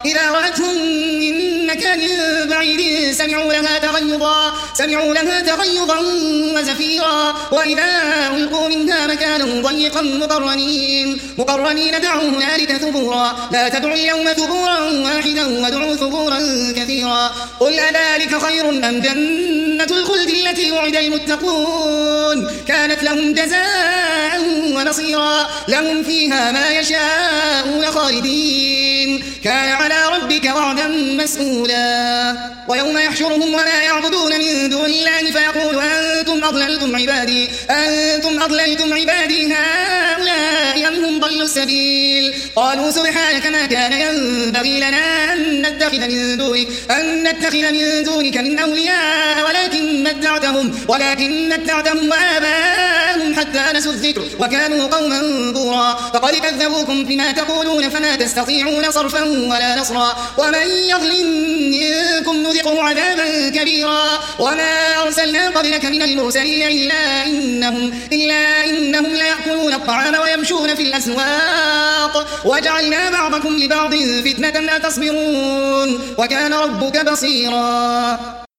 إذا رأتهم من مكان بعيد سمعوا لها تغيظا وزفيرا وإذا ألقوا منها مكانا ضيقا مقرنين دعوا هنالك ثبورا لا تدعوا اليوم ثبورا واحدا وادعوا ثبورا كثيرا قل أذلك خير أم جنة الخلد التي وعد المتقون كانت لهم جزاء ونصيرا لهم فيها ما يشاءون خالدين كان على ربك وعدا مسئولا ويوم يحشرهم وما يعبدون من دون الله فيقول أنتم أضللتم عبادي هؤلاء أم هم ضلوا السبيل قالوا سبحانك ما كان ينبغي لنا أن نتخذ من دونك من أولياء ولكن متعتهم وآباءهم حتى نسوا الذكر وكانوا قوما بورا فقد كذبوكم بما تقولون فما تستطيعون صرفا ولا نصرا ومن يظلم منكم نذقه عذابا كبيرا وما أرسلنا قبلك من المرسلين إلا إنهم ليأكلون الطعام ويمشون في الأسواق وجعلنا بعضكم لبعض فتنة لا تصبرون وكان ربك بصيرا.